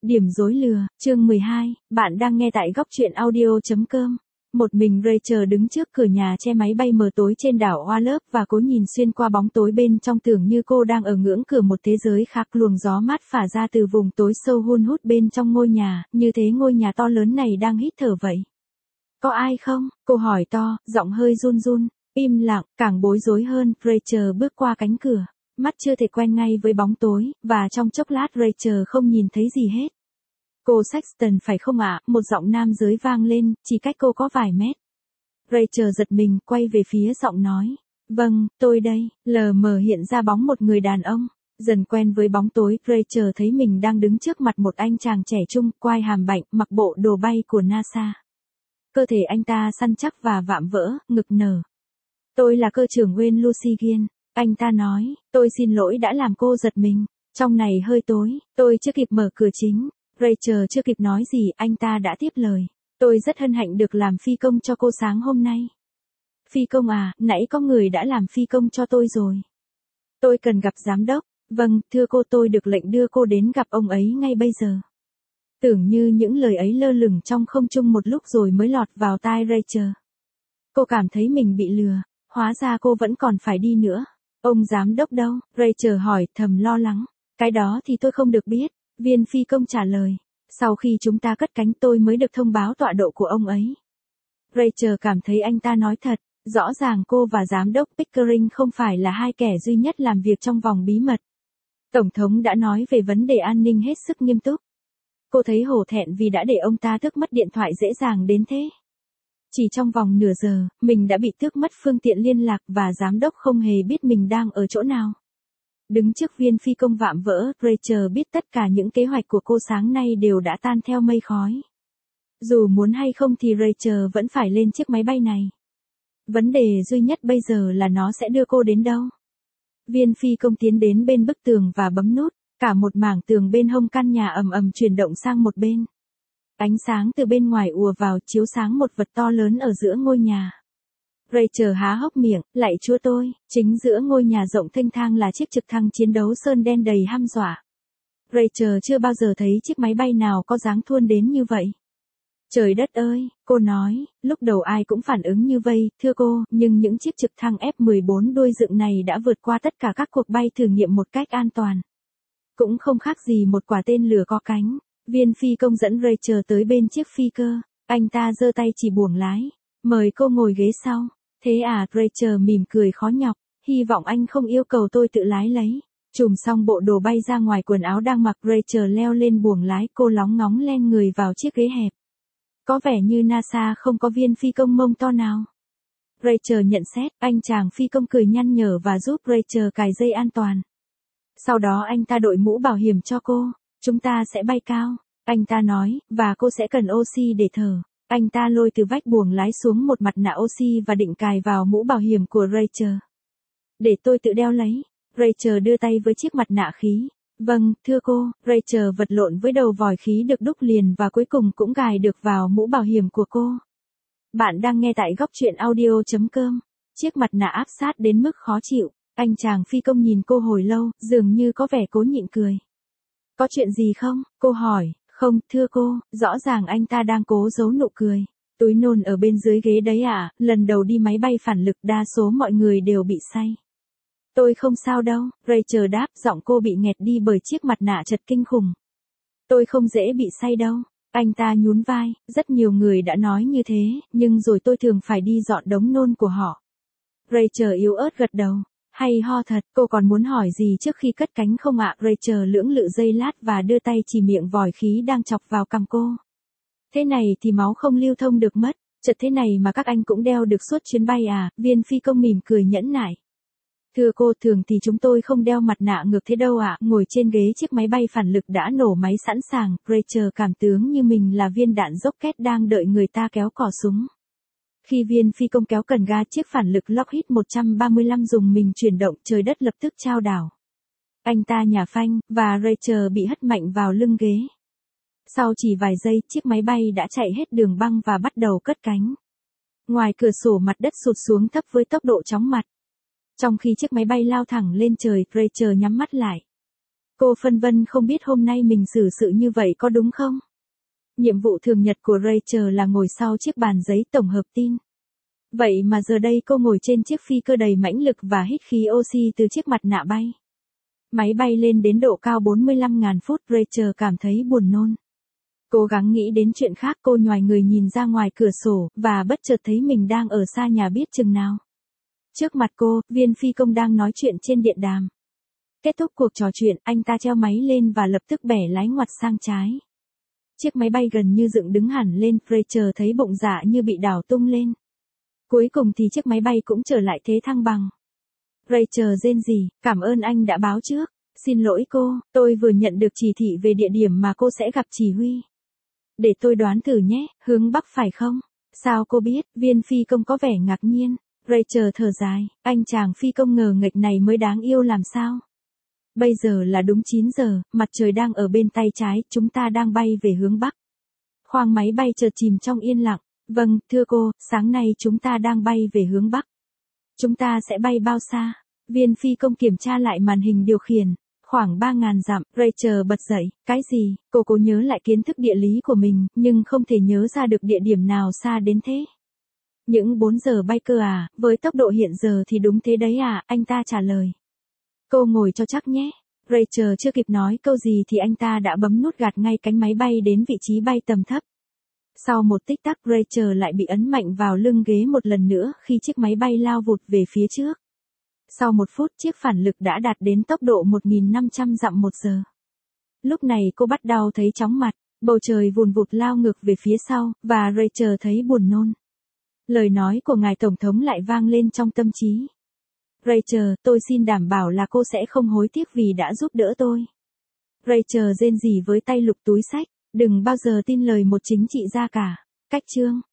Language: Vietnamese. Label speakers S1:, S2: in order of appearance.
S1: Điểm rối lừa, chương 12, bạn đang nghe tại góc truyện audio.com. Một mình Rachel đứng trước cửa nhà che máy bay mờ tối trên đảo Wallops và cố nhìn xuyên qua bóng tối bên trong, tưởng như cô đang ở ngưỡng cửa một thế giới khác. Luồng gió mát phả ra từ vùng tối sâu hun hút bên trong ngôi nhà, như thế ngôi nhà to lớn này đang hít thở vậy. Có ai không? Cô hỏi to, giọng hơi run run. Im lặng, càng bối rối hơn, Rachel bước qua cánh cửa. Mắt chưa thể quen ngay với bóng tối, và trong chốc lát Rachel không nhìn thấy gì hết. Cô Sexton phải không ạ? Một giọng nam giới vang lên, chỉ cách cô có vài mét. Rachel giật mình, quay về phía giọng nói. Vâng, tôi đây. Lờ mờ hiện ra bóng một người đàn ông. Dần quen với bóng tối, Rachel thấy mình đang đứng trước mặt một anh chàng trẻ trung, quai hàm bạnh, mặc bộ đồ bay của NASA. Cơ thể anh ta săn chắc và vạm vỡ, ngực nở. Tôi là cơ trưởng Wayne Lucigan. Anh ta nói, tôi xin lỗi đã làm cô giật mình. Trong này hơi tối, tôi chưa kịp mở cửa chính. Rachel chưa kịp nói gì, anh ta đã tiếp lời. Tôi rất hân hạnh được làm phi công cho cô sáng hôm nay. Phi công à, nãy có người đã làm phi công cho tôi rồi. Tôi cần gặp giám đốc. Vâng, thưa cô, tôi được lệnh đưa cô đến gặp ông ấy ngay bây giờ. Tưởng như những lời ấy lơ lửng trong không trung một lúc rồi mới lọt vào tai Rachel. Cô cảm thấy mình bị lừa, hóa ra cô vẫn còn phải đi nữa. Ông giám đốc đâu? Rachel hỏi, thầm lo lắng. Cái đó thì tôi không được biết, viên phi công trả lời. Sau khi chúng ta cất cánh tôi mới được thông báo tọa độ của ông ấy. Rachel cảm thấy anh ta nói thật, rõ ràng cô và giám đốc Pickering không phải là hai kẻ duy nhất làm việc trong vòng bí mật. Tổng thống đã nói về vấn đề an ninh hết sức nghiêm túc. Cô thấy hổ thẹn vì đã để ông ta tước mất điện thoại dễ dàng đến thế. Chỉ trong vòng nửa giờ, mình đã bị tước mất phương tiện liên lạc và giám đốc không hề biết mình đang ở chỗ nào. Đứng trước viên phi công vạm vỡ, Rachel biết tất cả những kế hoạch của cô sáng nay đều đã tan theo mây khói. Dù muốn hay không thì Rachel vẫn phải lên chiếc máy bay này. Vấn đề duy nhất bây giờ là nó sẽ đưa cô đến đâu. Viên phi công tiến đến bên bức tường và bấm nút, cả một mảng tường bên hông căn nhà ầm ầm chuyển động sang một bên. Ánh sáng từ bên ngoài ùa vào chiếu sáng một vật to lớn ở giữa ngôi nhà. Rachel há hốc miệng, lạy Chúa tôi, chính giữa ngôi nhà rộng thênh thang là chiếc trực thăng chiến đấu sơn đen đầy hăm dọa. Rachel chưa bao giờ thấy chiếc máy bay nào có dáng thuôn đến như vậy. Trời đất ơi, cô nói, lúc đầu ai cũng phản ứng như vậy, thưa cô, nhưng những chiếc trực thăng F-14 đuôi dựng này đã vượt qua tất cả các cuộc bay thử nghiệm một cách an toàn. Cũng không khác gì một quả tên lửa có cánh. Viên phi công dẫn Rachel tới bên chiếc phi cơ, anh ta giơ tay chỉ buồng lái, mời cô ngồi ghế sau. Thế à, Rachel mỉm cười khó nhọc, hy vọng anh không yêu cầu tôi tự lái lấy. Chùm xong bộ đồ bay ra ngoài quần áo đang mặc, Rachel leo lên buồng lái, cô lóng ngóng len người vào chiếc ghế hẹp. Có vẻ như NASA không có viên phi công mông to nào. Rachel nhận xét, anh chàng phi công cười nhăn nhở và giúp Rachel cài dây an toàn. Sau đó anh ta đội mũ bảo hiểm cho cô. Chúng ta sẽ bay cao, anh ta nói, và cô sẽ cần oxy để thở. Anh ta lôi từ vách buồng lái xuống một mặt nạ oxy và định cài vào mũ bảo hiểm của Rachel. Để tôi tự đeo lấy. Rachel đưa tay với chiếc mặt nạ khí. Vâng, thưa cô. Rachel vật lộn với đầu vòi khí được đúc liền và cuối cùng cũng gài được vào mũ bảo hiểm của cô. Bạn đang nghe tại góc truyện audio.com. Chiếc mặt nạ áp sát đến mức khó chịu. Anh chàng phi công nhìn cô hồi lâu, dường như có vẻ cố nhịn cười. Có chuyện gì không? Cô hỏi. Không, thưa cô, rõ ràng anh ta đang cố giấu nụ cười. Túi nôn ở bên dưới ghế đấy à, lần đầu đi máy bay phản lực đa số mọi người đều bị say. Tôi không sao đâu, Rachel đáp, giọng cô bị nghẹt đi bởi chiếc mặt nạ chật kinh khủng. Tôi không dễ bị say đâu. Anh ta nhún vai, rất nhiều người đã nói như thế, nhưng rồi tôi thường phải đi dọn đống nôn của họ. Rachel yếu ớt gật đầu. Hay ho thật, cô còn muốn hỏi gì trước khi cất cánh không ạ? Rachel lưỡng lự giây lát và đưa tay chỉ miệng vòi khí đang chọc vào cằm cô. Thế này thì máu không lưu thông được mất, chật thế này mà các anh cũng đeo được suốt chuyến bay à? Viên phi công mỉm cười nhẫn nại. Thưa cô, thường thì chúng tôi không đeo mặt nạ ngược thế đâu ạ. Ngồi trên ghế chiếc máy bay phản lực đã nổ máy sẵn sàng, Rachel cảm tướng như mình là viên đạn rocket đang đợi người ta kéo cò súng. Khi viên phi công kéo cần ga, chiếc phản lực Lockheed 135 dùng mình chuyển động, trời đất lập tức chao đảo. Anh ta nhả phanh, và Rachel bị hất mạnh vào lưng ghế. Sau chỉ vài giây, chiếc máy bay đã chạy hết đường băng và bắt đầu cất cánh. Ngoài cửa sổ mặt đất sụt xuống thấp với tốc độ chóng mặt. Trong khi chiếc máy bay lao thẳng lên trời, Rachel nhắm mắt lại. Cô phân vân không biết hôm nay mình xử sự như vậy có đúng không? Nhiệm vụ thường nhật của Rachel là ngồi sau chiếc bàn giấy tổng hợp tin. Vậy mà giờ đây cô ngồi trên chiếc phi cơ đầy mãnh lực và hít khí oxy từ chiếc mặt nạ bay. Máy bay lên đến độ cao 45.000 phút, Rachel cảm thấy buồn nôn. Cố gắng nghĩ đến chuyện khác, cô nhoài người nhìn ra ngoài cửa sổ, và bất chợt thấy mình đang ở xa nhà biết chừng nào. Trước mặt cô, viên phi công đang nói chuyện trên điện đàm. Kết thúc cuộc trò chuyện, anh ta treo máy lên và lập tức bẻ lái ngoặt sang trái. Chiếc máy bay gần như dựng đứng hẳn lên, Rachel thấy bụng dạ như bị đảo tung lên. Cuối cùng thì chiếc máy bay cũng trở lại thế thăng bằng. Rachel rên rỉ, cảm ơn anh đã báo trước. Xin lỗi cô, tôi vừa nhận được chỉ thị về địa điểm mà cô sẽ gặp chỉ huy. Để tôi đoán thử nhé, hướng Bắc phải không? Sao cô biết? Viên phi công có vẻ ngạc nhiên. Rachel thở dài, anh chàng phi công ngờ nghệch này mới đáng yêu làm sao? Bây giờ là đúng 9 giờ, mặt trời đang ở bên tay trái, chúng ta đang bay về hướng Bắc. Khoang máy bay chợt chìm trong yên lặng. Vâng, thưa cô, sáng nay chúng ta đang bay về hướng Bắc. Chúng ta sẽ bay bao xa? Viên phi công kiểm tra lại màn hình điều khiển. Khoảng 3.000 dặm, Rachel bật dậy, cái gì? Cô cố nhớ lại kiến thức địa lý của mình, nhưng không thể nhớ ra được địa điểm nào xa đến thế. Những 4 giờ bay cơ à, với tốc độ hiện giờ thì đúng thế đấy à, anh ta trả lời. Cô ngồi cho chắc nhé. Rachel chưa kịp nói câu gì thì anh ta đã bấm nút gạt ngay cánh máy bay đến vị trí bay tầm thấp. Sau một tích tắc, Rachel lại bị ấn mạnh vào lưng ghế một lần nữa khi chiếc máy bay lao vụt về phía trước. Sau 1 phút, chiếc phản lực đã đạt đến tốc độ 1.500 dặm một giờ. Lúc này cô bắt đầu thấy chóng mặt, bầu trời vùn vụt lao ngược về phía sau, và Rachel thấy buồn nôn. Lời nói của ngài Tổng thống lại vang lên trong tâm trí. Rachel, tôi xin đảm bảo là cô sẽ không hối tiếc vì đã giúp đỡ tôi. Rachel rên rỉ với tay lục túi sách, đừng bao giờ tin lời một chính trị gia cả. Cách chương